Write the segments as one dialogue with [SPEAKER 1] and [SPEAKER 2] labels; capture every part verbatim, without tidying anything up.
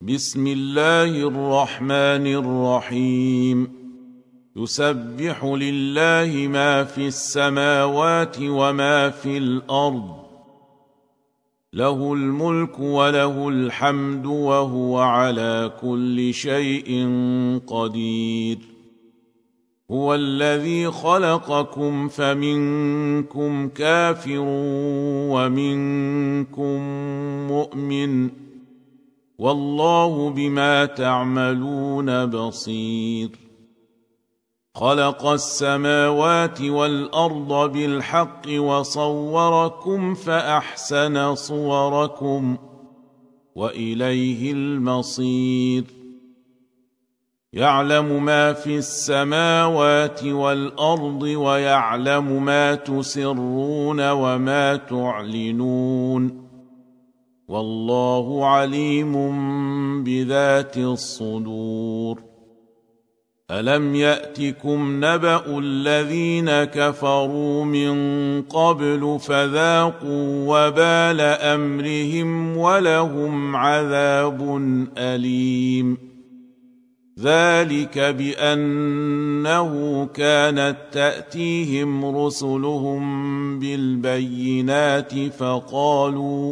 [SPEAKER 1] بسم الله الرحمن الرحيم يسبح لله ما في السماوات وما في الأرض له الملك وله الحمد وهو على كل شيء قدير هو الذي خلقكم فمنكم كافر ومنكم مؤمن والله بما تعملون بصير خلق السماوات والأرض بالحق وصوركم فأحسن صوركم وإليه المصير يعلم ما في السماوات والأرض ويعلم ما تسرون وما تعلنون والله عليم بذات الصدور ألم يأتكم نبأ الذين كفروا من قبل فذاقوا وبال أمرهم ولهم عذاب أليم ذلك بأنه كانت تأتيهم رسلهم بالبينات فقالوا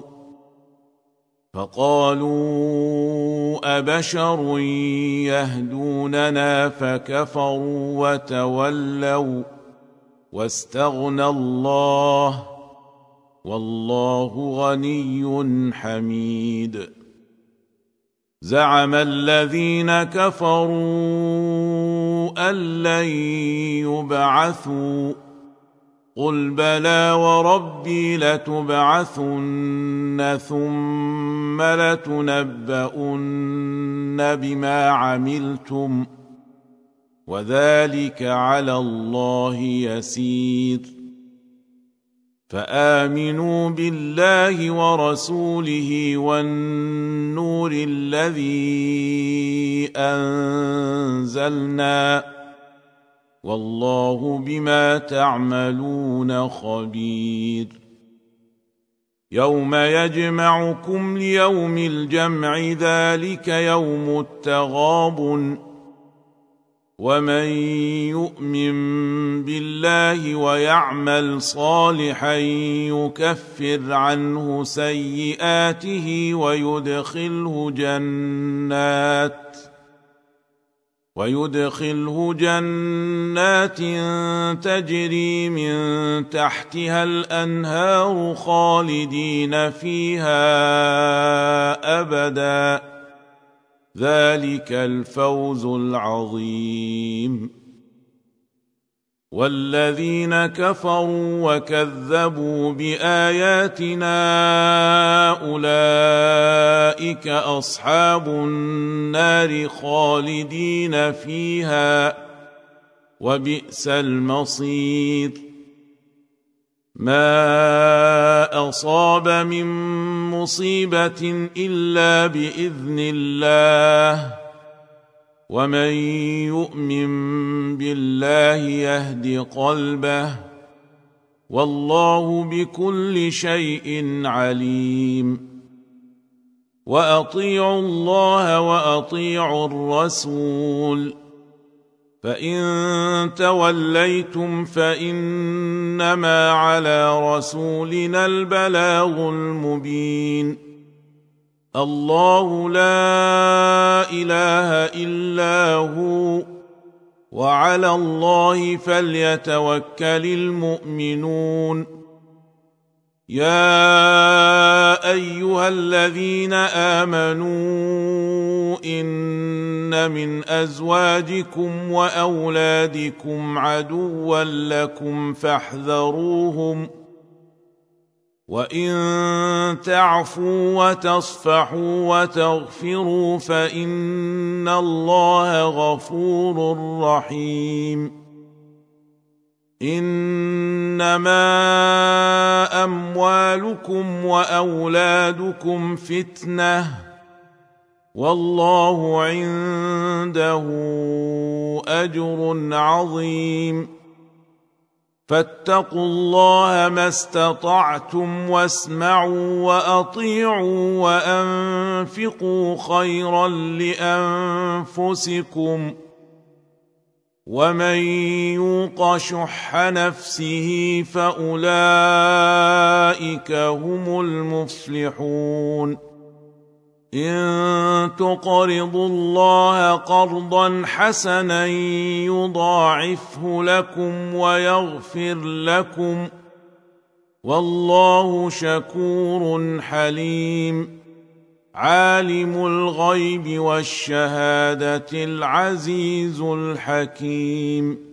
[SPEAKER 1] فقالوا أبشر يهدوننا فكفروا وتولوا واستغنى الله والله غني حميد زعم الذين كفروا أن لن يبعثوا قل بلى وربي لتبعثن ثم لتنبؤن بما عملتم وذلك على الله يسير فآمنوا بالله ورسوله والنور الذي أنزلنا والله بما تعملون خبير يوم يجمعكم ليوم الجمع ذلك يوم التغابن ومن يؤمن بالله ويعمل صالحا يكفر عنه سيئاته ويدخله جنات ويدخله جنات تجري من تحتها الأنهار خالدين فيها أبدا ذلك الفوز العظيم والذين كفروا وكذبوا بآياتنا أولئك أصحاب النار خالدين فيها وبئس المصير ما أصاب من مصيبة إلا بإذن الله ومن يؤمن بالله يهد قلبه والله بكل شيء عليم وأطيعوا الله وأطيعوا الرسول فإن توليتم فإنما على رسولنا البلاغ المبين الله لا إله إلا هو وعلى الله فليتوكل المؤمنون يا أيها الذين آمنوا إن من أزواجكم وأولادكم عدوا لكم فاحذروهم وإن تعفوا وتصفحوا وتغفروا فإن الله غفور رحيم إنما أموالكم وأولادكم فتنة والله عنده أجر عظيم فاتقوا الله ما استطعتم واسمعوا وأطيعوا وأنفقوا خيرا لأنفسكم ومن يوق شح نفسه فأولئك هم المفلحون إن تقرضوا الله قرضا حسنا يضاعفه لكم ويغفر لكم والله شكور حليم عالم الغيب والشهادة العزيز الحكيم